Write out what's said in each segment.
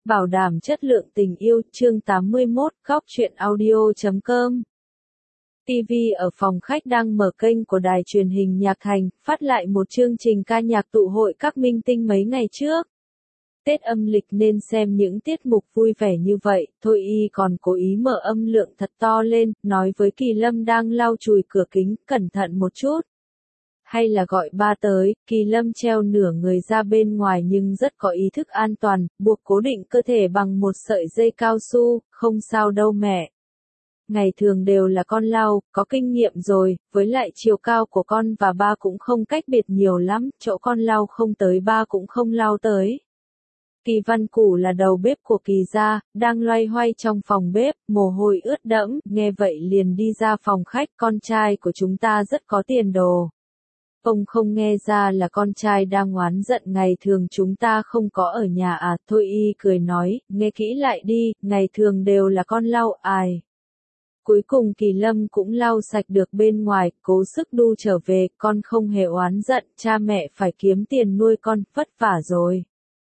Bảo đảm chất lượng tình yêu, chương 81, góc truyện audio.com. TV ở phòng khách đang mở kênh của đài truyền hình Nhạc Thành, phát lại một chương trình ca nhạc tụ hội các minh tinh mấy ngày trước. Tết âm lịch nên xem những tiết mục vui vẻ như vậy, Thôi Y còn cố ý mở âm lượng thật to lên, nói với Kỳ Lâm đang lau chùi cửa kính, cẩn thận một chút. Hay là gọi ba tới, Kỳ Lâm treo nửa người ra bên ngoài nhưng rất có ý thức an toàn, buộc cố định cơ thể bằng một sợi dây cao su, không sao đâu mẹ. Ngày thường đều là con lau, có kinh nghiệm rồi, với lại chiều cao của con và ba cũng không cách biệt nhiều lắm, chỗ con lau không tới ba cũng không lau tới. Kỳ Văn Củ là đầu bếp của Kỳ gia, đang loay hoay trong phòng bếp, mồ hôi ướt đẫm, nghe vậy liền đi ra phòng khách, con trai của chúng ta rất có tiền đồ. Ông không nghe ra là con trai đang oán giận ngày thường chúng ta không có ở nhà à, Thôi Y cười nói, nghe kỹ lại đi, ngày thường đều là con lau ài. Cuối cùng Kỳ Lâm cũng lau sạch được bên ngoài, cố sức đu trở về, con không hề oán giận, cha mẹ phải kiếm tiền nuôi con, vất vả rồi.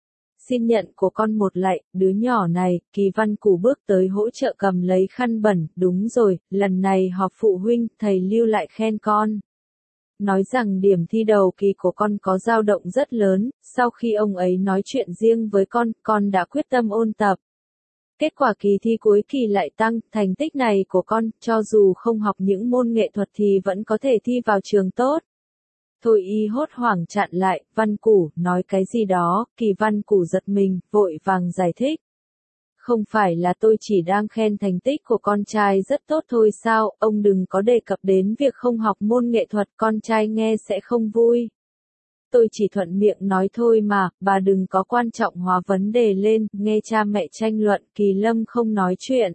Xin nhận của con một lạy, đứa nhỏ này, Kỳ Văn Củ bước tới hỗ trợ cầm lấy khăn bẩn, đúng rồi, lần này họp phụ huynh, thầy Lưu lại khen con. Nói rằng điểm thi đầu kỳ của con có dao động rất lớn, sau khi ông ấy nói chuyện riêng với con đã quyết tâm ôn tập. Kết quả kỳ thi cuối kỳ lại tăng, thành tích này của con, cho dù không học những môn nghệ thuật thì vẫn có thể thi vào trường tốt. Thôi Y hốt hoảng chặn lại, Văn Củ, nói cái gì đó, Kỳ Văn Củ giật mình, vội vàng giải thích. Không phải là tôi chỉ đang khen thành tích của con trai rất tốt thôi sao, ông đừng có đề cập đến việc không học môn nghệ thuật, con trai nghe sẽ không vui. Tôi chỉ thuận miệng nói thôi mà, bà đừng có quan trọng hóa vấn đề lên, nghe cha mẹ tranh luận, Kỳ Lâm không nói chuyện.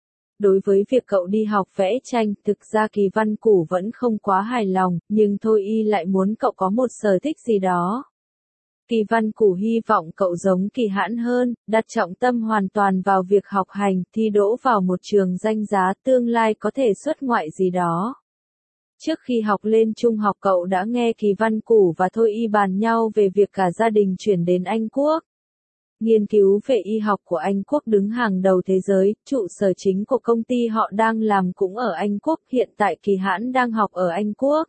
Đối với việc cậu đi học vẽ tranh, thực ra Kỳ Văn Củ vẫn không quá hài lòng, nhưng Thôi Y lại muốn cậu có một sở thích gì đó. Kỳ Văn Củ hy vọng cậu giống Kỳ Hãn hơn, đặt trọng tâm hoàn toàn vào việc học hành, thi đỗ vào một trường danh giá, tương lai có thể xuất ngoại gì đó. Trước khi học lên trung học cậu đã nghe Kỳ Văn Củ và Thôi Y bàn nhau về việc cả gia đình chuyển đến Anh Quốc. Nghiên cứu về y học của Anh Quốc đứng hàng đầu thế giới, trụ sở chính của công ty họ đang làm cũng ở Anh Quốc, hiện tại Kỳ Hãn đang học ở Anh Quốc.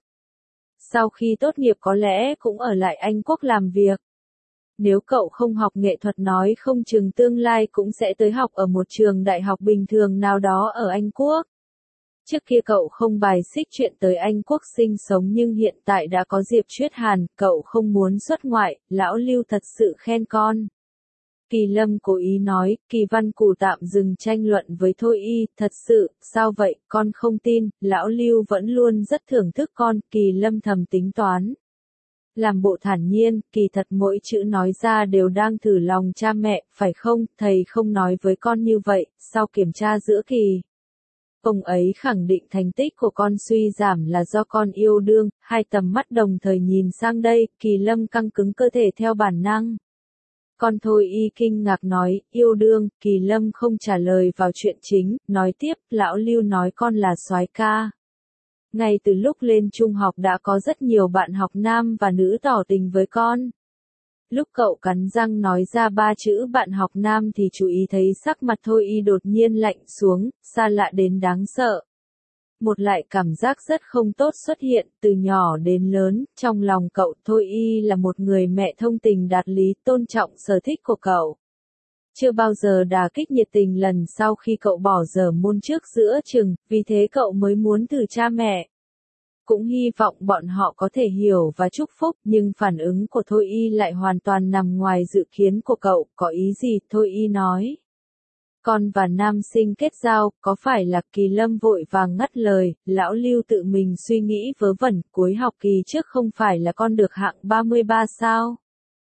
Sau khi tốt nghiệp có lẽ cũng ở lại Anh Quốc làm việc. Nếu cậu không học nghệ thuật nói không chừng tương lai cũng sẽ tới học ở một trường đại học bình thường nào đó ở Anh Quốc. Trước kia cậu không bài xích chuyện tới Anh Quốc sinh sống nhưng hiện tại đã có dịp truyết Hàn, cậu không muốn xuất ngoại, lão Lưu thật sự khen con. Kỳ Lâm cố ý nói, Kỳ Văn Củ tạm dừng tranh luận với Thôi Y, thật sự, sao vậy, con không tin, lão Lưu vẫn luôn rất thưởng thức con, Kỳ Lâm thầm tính toán. Làm bộ thản nhiên, kỳ thật mỗi chữ nói ra đều đang thử lòng cha mẹ, phải không, thầy không nói với con như vậy, sau kiểm tra giữa kỳ. Ông ấy khẳng định thành tích của con suy giảm là do con yêu đương, hai tầm mắt đồng thời nhìn sang đây, Kỳ Lâm căng cứng cơ thể theo bản năng. Con Thôi Y kinh ngạc nói, yêu đương, Kỳ Lâm không trả lời vào chuyện chính, nói tiếp, lão Lưu nói con là soái ca. Ngay từ lúc lên trung học đã có rất nhiều bạn học nam và nữ tỏ tình với con. Lúc cậu cắn răng nói ra ba chữ bạn học nam thì chú ý thấy sắc mặt Thôi Y đột nhiên lạnh xuống, xa lạ đến đáng sợ. Một lại cảm giác rất không tốt xuất hiện, từ nhỏ đến lớn, trong lòng cậu Thôi Y là một người mẹ thông tình đạt lý, tôn trọng sở thích của cậu. Chưa bao giờ đả kích nhiệt tình lần sau khi cậu bỏ dở môn trước giữa chừng, vì thế cậu mới muốn thử cha mẹ. Cũng hy vọng bọn họ có thể hiểu và chúc phúc, nhưng phản ứng của Thôi Y lại hoàn toàn nằm ngoài dự kiến của cậu, có ý gì, Thôi Y nói. Con và nam sinh kết giao, có phải là Kỳ Lâm vội vàng ngắt lời, lão Lưu tự mình suy nghĩ vớ vẩn, cuối học kỳ trước không phải là con được hạng 33 sao?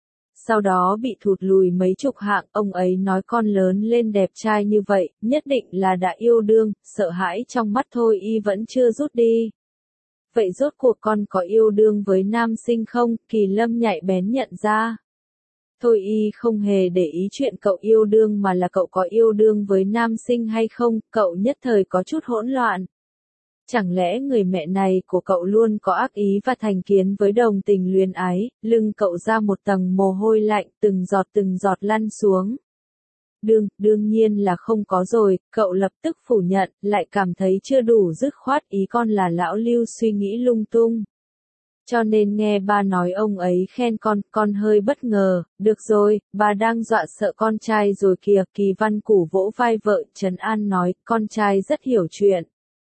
Sau đó bị thụt lùi mấy chục hạng, ông ấy nói con lớn lên đẹp trai như vậy, nhất định là đã yêu đương, sợ hãi trong mắt Thôi Y vẫn chưa rút đi. Vậy rốt cuộc con có yêu đương với nam sinh không? Kỳ Lâm nhạy bén nhận ra. Thôi Y không hề để ý chuyện cậu yêu đương mà là cậu có yêu đương với nam sinh hay không, cậu nhất thời có chút hỗn loạn. Chẳng lẽ người mẹ này của cậu luôn có ác ý và thành kiến với đồng tình luyến ái, lưng cậu ra một tầng mồ hôi lạnh, từng giọt lăn xuống. Đương nhiên là không có rồi, cậu lập tức phủ nhận, lại cảm thấy chưa đủ dứt khoát, ý con là lão Lưu suy nghĩ lung tung. Cho nên nghe ba nói ông ấy khen con hơi bất ngờ, được rồi, bà đang dọa sợ con trai rồi kìa, Kỳ Văn Củ vỗ vai vợ, trấn an nói, con trai rất hiểu chuyện.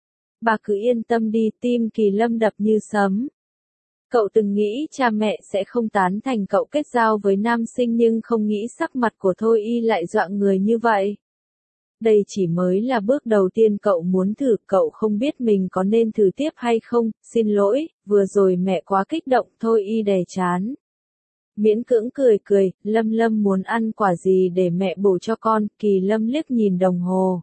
Bà cứ yên tâm đi, tim Kỳ Lâm đập như sấm. Cậu từng nghĩ cha mẹ sẽ không tán thành cậu kết giao với nam sinh nhưng không nghĩ sắc mặt của Thôi Y lại dọa người như vậy. Đây chỉ mới là bước đầu tiên cậu muốn thử, cậu không biết mình có nên thử tiếp hay không, xin lỗi, vừa rồi mẹ quá kích động, Thôi Y đè chán. Miễn cưỡng cười, Lâm muốn ăn quả gì để mẹ bổ cho con, Kỳ Lâm liếc nhìn đồng hồ.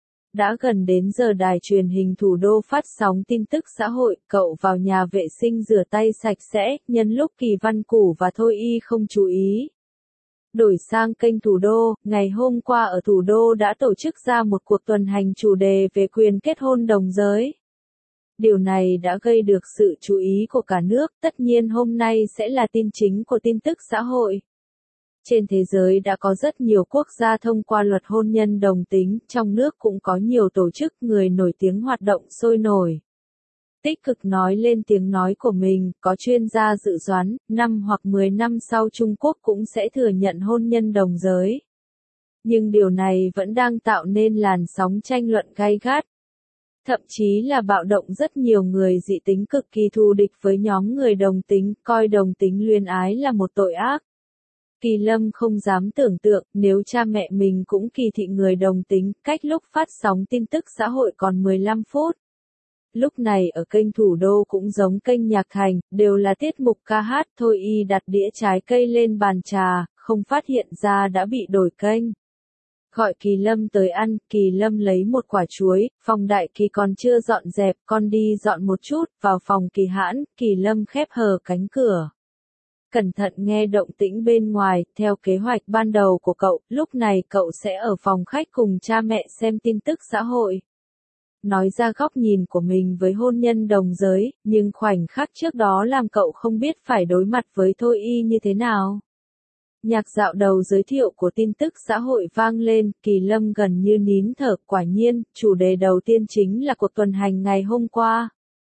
Đã gần đến giờ đài truyền hình thủ đô phát sóng tin tức xã hội, cậu vào nhà vệ sinh rửa tay sạch sẽ, nhân lúc Kỳ Văn Củ và Thôi Y không chú ý. Đổi sang kênh thủ đô, ngày hôm qua ở thủ đô đã tổ chức ra một cuộc tuần hành chủ đề về quyền kết hôn đồng giới. Điều này đã gây được sự chú ý của cả nước, tất nhiên hôm nay sẽ là tin chính của tin tức xã hội. Trên thế giới đã có rất nhiều quốc gia thông qua luật hôn nhân đồng tính, trong nước cũng có nhiều tổ chức người nổi tiếng hoạt động sôi nổi. Tích cực nói lên tiếng nói của mình, có chuyên gia dự đoán, 5 hoặc 10 năm sau Trung Quốc cũng sẽ thừa nhận hôn nhân đồng giới. Nhưng điều này vẫn đang tạo nên làn sóng tranh luận gay gắt. Thậm chí là bạo động rất nhiều người dị tính cực kỳ thù địch với nhóm người đồng tính, coi đồng tính luyến ái là một tội ác. Kỳ Lâm không dám tưởng tượng, nếu cha mẹ mình cũng kỳ thị người đồng tính, cách lúc phát sóng tin tức xã hội còn 15 phút. Lúc này ở kênh thủ đô cũng giống kênh Nhạc Thành, đều là tiết mục ca hát, Thôi Y đặt đĩa trái cây lên bàn trà, không phát hiện ra đã bị đổi kênh. Gọi Kỳ Lâm tới ăn, Kỳ Lâm lấy một quả chuối, phòng Đại Kỳ còn chưa dọn dẹp, con đi dọn một chút, vào phòng Kỳ Hãn, Kỳ Lâm khép hờ cánh cửa. Cẩn thận nghe động tĩnh bên ngoài, theo kế hoạch ban đầu của cậu, lúc này cậu sẽ ở phòng khách cùng cha mẹ xem tin tức xã hội. Nói ra góc nhìn của mình với hôn nhân đồng giới, nhưng khoảnh khắc trước đó làm cậu không biết phải đối mặt với Thôi Y như thế nào. Nhạc dạo đầu giới thiệu của tin tức xã hội vang lên, Kỳ Lâm gần như nín thở, quả nhiên, chủ đề đầu tiên chính là cuộc tuần hành ngày hôm qua.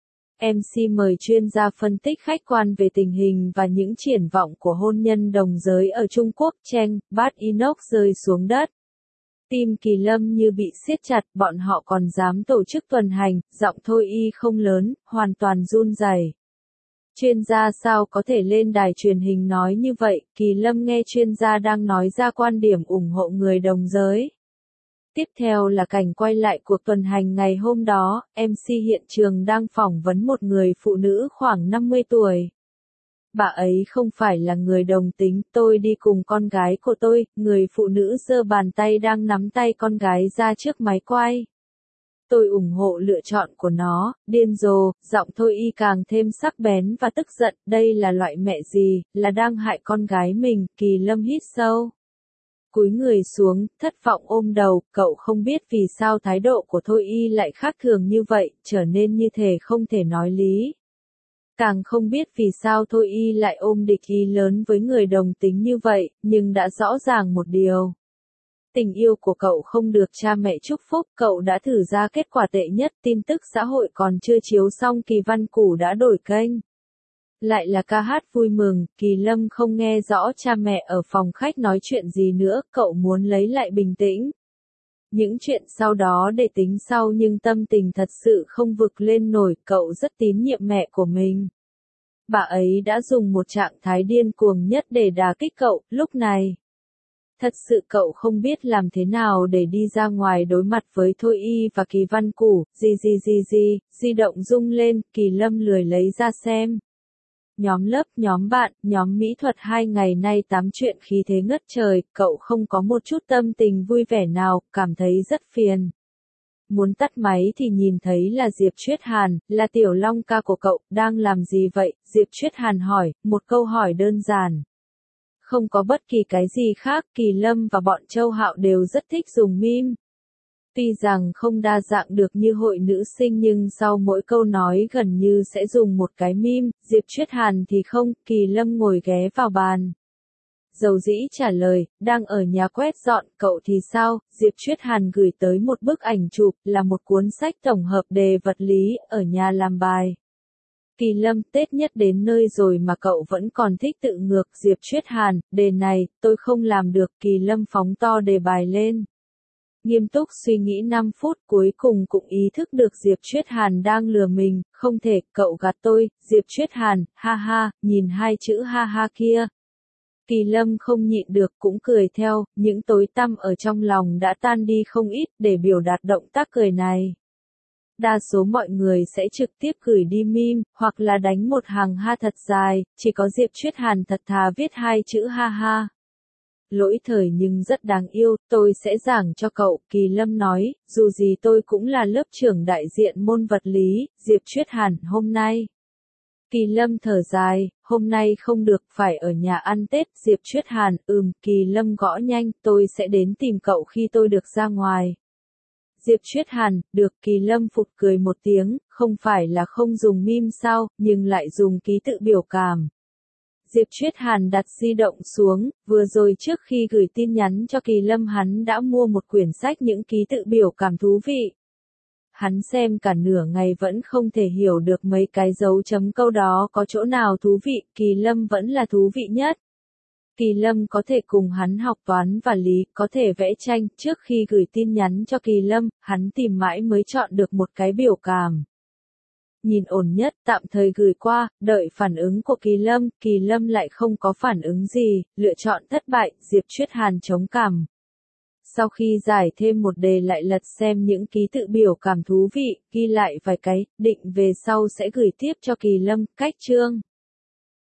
MC mời chuyên gia phân tích khách quan về tình hình và những triển vọng của hôn nhân đồng giới ở Trung Quốc, Cheng, bát inox rơi xuống đất. Tim Kỳ Lâm như bị siết chặt, bọn họ còn dám tổ chức tuần hành, giọng Thôi Y không lớn, hoàn toàn run rẩy. Chuyên gia sao có thể lên đài truyền hình nói như vậy, Kỳ Lâm nghe chuyên gia đang nói ra quan điểm ủng hộ người đồng giới. Tiếp theo là cảnh quay lại cuộc tuần hành ngày hôm đó, MC hiện trường đang phỏng vấn một người phụ nữ khoảng 50 tuổi. Bà ấy không phải là người đồng tính, tôi đi cùng con gái của tôi, người phụ nữ giơ bàn tay đang nắm tay con gái ra trước máy quay. Tôi ủng hộ lựa chọn của nó, điên rồ, giọng Thôi Y càng thêm sắc bén và tức giận, đây là loại mẹ gì, là đang hại con gái mình, Kỳ Lâm hít sâu. Cúi người xuống, thất vọng ôm đầu, cậu không biết vì sao thái độ của Thôi Y lại khác thường như vậy, trở nên như thể không thể nói lý. Càng không biết vì sao Thôi Y lại ôm địch ý lớn với người đồng tính như vậy, nhưng đã rõ ràng một điều. Tình yêu của cậu không được cha mẹ chúc phúc, cậu đã thử ra kết quả tệ nhất, tin tức xã hội còn chưa chiếu xong Kỳ Văn Củ đã đổi kênh. Lại là ca hát vui mừng, Kỳ Lâm không nghe rõ cha mẹ ở phòng khách nói chuyện gì nữa, cậu muốn lấy lại bình tĩnh. Những chuyện sau đó để tính sau nhưng tâm tình thật sự không vực lên nổi, cậu rất tín nhiệm mẹ của mình. Bà ấy đã dùng một trạng thái điên cuồng nhất để đả kích cậu, lúc này. Thật sự cậu không biết làm thế nào để đi ra ngoài đối mặt với Thôi Y và Kỳ Văn Củ, di động rung lên, Kỳ Lâm lười lấy ra xem. Nhóm lớp, nhóm bạn, nhóm mỹ thuật 2 ngày nay tám chuyện khí thế ngất trời, cậu không có một chút tâm tình vui vẻ nào, cảm thấy rất phiền. Muốn tắt máy thì nhìn thấy là Diệp Chuyết Hàn, là tiểu long ca của cậu, đang làm gì vậy? Diệp Chuyết Hàn hỏi, một câu hỏi đơn giản. Không có bất kỳ cái gì khác, Kỳ Lâm và bọn Châu Hạo đều rất thích dùng meme. Tuy rằng không đa dạng được như hội nữ sinh nhưng sau mỗi câu nói gần như sẽ dùng một cái meme, Diệp Chuyết Hàn thì không, Kỳ Lâm ngồi ghé vào bàn. Dầu dĩ trả lời, đang ở nhà quét dọn, cậu thì sao? Diệp Chuyết Hàn gửi tới một bức ảnh chụp, là một cuốn sách tổng hợp đề vật lý, ở nhà làm bài. Kỳ Lâm, Tết nhất đến nơi rồi mà cậu vẫn còn thích tự ngược. Diệp Chuyết Hàn, đề này, tôi không làm được. Kỳ Lâm phóng to đề bài lên. Nghiêm túc suy nghĩ 5 phút, cuối cùng cũng ý thức được Diệp Chuyết Hàn đang lừa mình. Không thể, cậu gạt tôi. Diệp Chuyết Hàn, ha ha, nhìn hai chữ ha ha kia. Kỳ Lâm không nhịn được cũng cười theo, những tối tăm ở trong lòng đã tan đi không ít để biểu đạt động tác cười này. Đa số mọi người sẽ trực tiếp gửi đi meme, hoặc là đánh một hàng ha thật dài, chỉ có Diệp Chuyết Hàn thật thà viết hai chữ ha ha. Lỗi thời nhưng rất đáng yêu, tôi sẽ giảng cho cậu, Kỳ Lâm nói, dù gì tôi cũng là lớp trưởng đại diện môn vật lý, Diệp Chuyết Hàn, hôm nay. Kỳ Lâm thở dài, hôm nay không được, phải ở nhà ăn Tết. Diệp Chuyết Hàn, Kỳ Lâm gõ nhanh, tôi sẽ đến tìm cậu khi tôi được ra ngoài. Diệp Chuyết Hàn, được. Kỳ Lâm phụt cười một tiếng, không phải là không dùng meme sao, nhưng lại dùng ký tự biểu cảm. Diệp Chuyết Hàn đặt di động xuống, vừa rồi trước khi gửi tin nhắn cho Kỳ Lâm hắn đã mua một quyển sách những ký tự biểu cảm thú vị. Hắn xem cả nửa ngày vẫn không thể hiểu được mấy cái dấu chấm câu đó có chỗ nào thú vị, Kỳ Lâm vẫn là thú vị nhất. Kỳ Lâm có thể cùng hắn học toán và lý, có thể vẽ tranh, trước khi gửi tin nhắn cho Kỳ Lâm, hắn tìm mãi mới chọn được một cái biểu cảm. Nhìn ổn nhất, tạm thời gửi qua, đợi phản ứng của Kỳ Lâm lại không có phản ứng gì, lựa chọn thất bại, Diệp Chuyết Hàn chống cằm. Sau khi giải thêm một đề lại lật xem những ký tự biểu cảm thú vị, ghi lại vài cái, định về sau sẽ gửi tiếp cho Kỳ Lâm, cách chương.